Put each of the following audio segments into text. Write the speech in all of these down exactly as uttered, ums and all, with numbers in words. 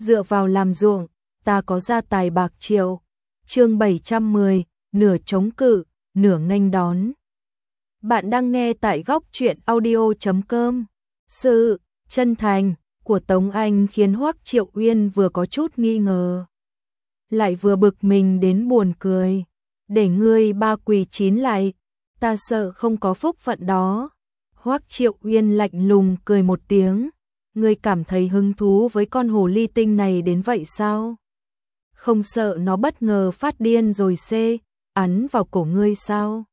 dựa vào làm ruộng, ta có gia tài bạc triệu. Chương bảy trăm mười, nửa chống cự, nửa nghênh đón. Bạn đang nghe tại góc truyện audio chấm com. Sự chân thành của Tống Anh khiến Hoắc Triệu Uyên vừa có chút nghi ngờ, lại vừa bực mình đến buồn cười. Để ngươi ba quỳ chín lại, ta sợ không có phúc phận đó. Hoắc Triệu Uyên lạnh lùng cười một tiếng, ngươi cảm thấy hứng thú với con hồ ly tinh này đến vậy sao? Không sợ nó bất ngờ phát điên rồi xê, ấn vào cổ ngươi sao?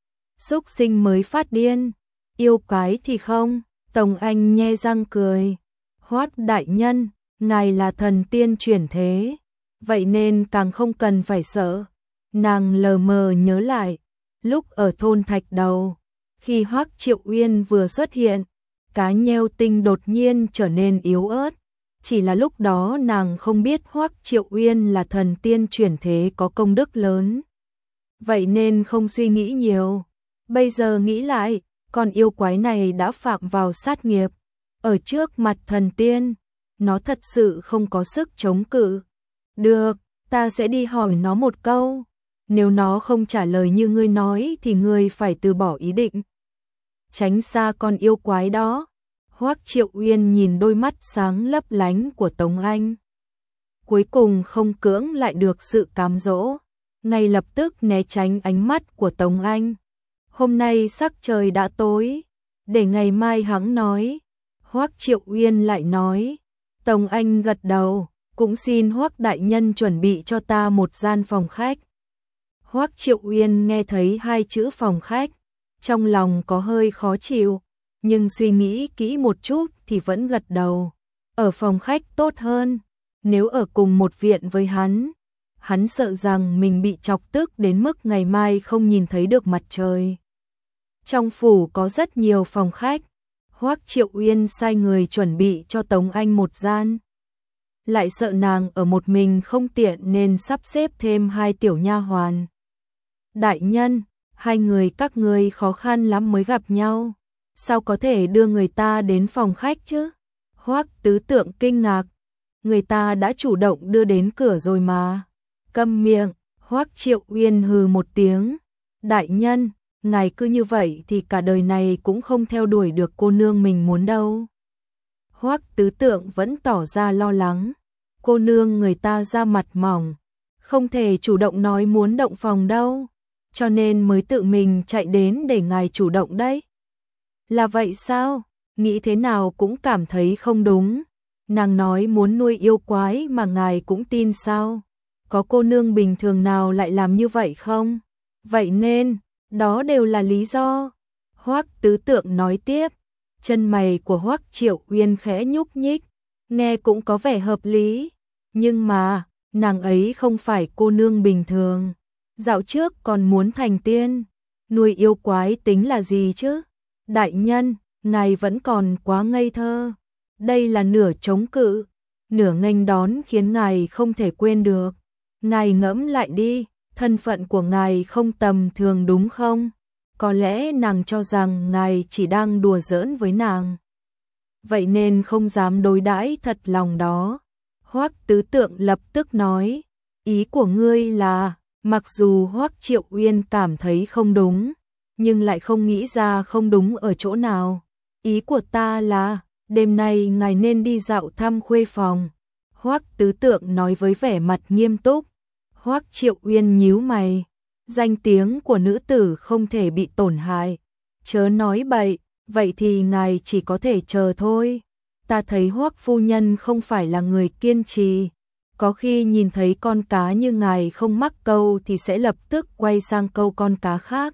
Súc sinh mới phát điên, yêu quái thì không. Tống Anh nhe răng cười. Hoắc đại nhân, ngài là thần tiên chuyển thế, vậy nên càng không cần phải sợ. Nàng lờ mờ nhớ lại, lúc ở thôn Thạch Đầu, khi Hoắc Triệu Uyên vừa xuất hiện, cá nheo tinh đột nhiên trở nên yếu ớt. Chỉ là lúc đó nàng không biết Hoắc Triệu Uyên là thần tiên chuyển thế có công đức lớn, vậy nên không suy nghĩ nhiều. Bây giờ nghĩ lại, con yêu quái này đã phạm vào sát nghiệp. Ở trước mặt thần tiên, nó thật sự không có sức chống cự. Được, ta sẽ đi hỏi nó một câu. Nếu nó không trả lời như ngươi nói thì ngươi phải từ bỏ ý định. Tránh xa con yêu quái đó. Hoắc Triệu Uyên nhìn đôi mắt sáng lấp lánh của Tống Anh, cuối cùng không cưỡng lại được sự cám dỗ, ngay lập tức né tránh ánh mắt của Tống Anh. Hôm nay sắc trời đã tối, để ngày mai hắn nói. Hoắc Triệu Uyên lại nói. Tống Anh gật đầu, cũng xin Hoắc đại nhân chuẩn bị cho ta một gian phòng khách. Hoắc Triệu Uyên nghe thấy hai chữ phòng khách, trong lòng có hơi khó chịu, nhưng suy nghĩ kỹ một chút thì vẫn gật đầu. Ở phòng khách tốt hơn, nếu ở cùng một viện với hắn, hắn sợ rằng mình bị chọc tức đến mức ngày mai không nhìn thấy được mặt trời. Trong phủ có rất nhiều phòng khách, Hoắc Triệu Uyên sai người chuẩn bị cho Tống Anh một gian. Lại sợ nàng ở một mình không tiện nên sắp xếp thêm hai tiểu nha hoàn. Đại nhân, hai người các ngươi khó khăn lắm mới gặp nhau, sao có thể đưa người ta đến phòng khách chứ? Hoắc Tứ Tượng kinh ngạc, người ta đã chủ động đưa đến cửa rồi mà. Câm miệng. Hoắc Triệu Uyên hừ một tiếng. Đại nhân, ngài cứ như vậy thì cả đời này cũng không theo đuổi được cô nương mình muốn đâu. Hoắc Tứ Tượng vẫn tỏ ra lo lắng. Cô nương người ta da mặt mỏng, không thể chủ động nói muốn động phòng đâu, cho nên mới tự mình chạy đến để ngài chủ động đấy. Là vậy sao? Nghĩ thế nào cũng cảm thấy không đúng. Nàng nói muốn nuôi yêu quái mà ngài cũng tin sao? Có cô nương bình thường nào lại làm như vậy không? Vậy nên, đó đều là lý do. Hoắc Tứ Tượng nói tiếp. Chân mày của Hoắc Triệu Uyên khẽ nhúc nhích, nghe cũng có vẻ hợp lý. Nhưng mà, nàng ấy không phải cô nương bình thường. Dạo trước còn muốn thành tiên, nuôi yêu quái tính là gì chứ? Đại nhân, ngài vẫn còn quá ngây thơ. Đây là nửa chống cự, nửa nghênh đón khiến ngài không thể quên được. Ngài ngẫm lại đi, thân phận của ngài không tầm thường đúng không? Có lẽ nàng cho rằng ngài chỉ đang đùa giỡn với nàng, vậy nên không dám đối đãi thật lòng đó. Hoắc Tứ Tượng lập tức nói, ý của ngươi là, mặc dù Hoắc Triệu Uyên cảm thấy không đúng, nhưng lại không nghĩ ra không đúng ở chỗ nào. Ý của ta là, đêm nay ngài nên đi dạo thăm khuê phòng. Hoắc Tứ Tượng nói với vẻ mặt nghiêm túc. Hoắc Triệu Uyên nhíu mày, danh tiếng của nữ tử không thể bị tổn hại. Chớ nói bậy, vậy thì ngài chỉ có thể chờ thôi. Ta thấy Hoắc phu nhân không phải là người kiên trì, có khi nhìn thấy con cá như ngài không mắc câu thì sẽ lập tức quay sang câu con cá khác.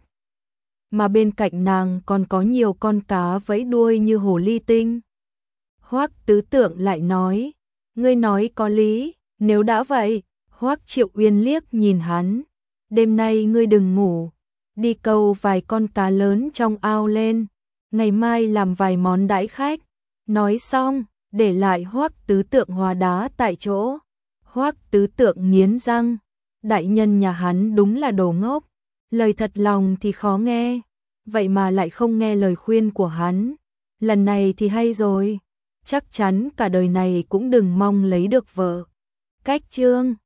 Mà bên cạnh nàng còn có nhiều con cá vẫy đuôi như hồ ly tinh. Hoắc Tứ Tượng lại nói, ngươi nói có lý, nếu đã vậy. Hoắc Triệu Uyên liếc nhìn hắn, đêm nay ngươi đừng ngủ, đi câu vài con cá lớn trong ao lên, ngày mai làm vài món đãi khách. Nói xong, để lại Hoắc Tứ Tượng hóa đá tại chỗ. Hoắc Tứ Tượng nghiến răng, đại nhân nhà hắn đúng là đồ ngốc, lời thật lòng thì khó nghe, vậy mà lại không nghe lời khuyên của hắn. Lần này thì hay rồi, chắc chắn cả đời này cũng đừng mong lấy được vợ. Cách chương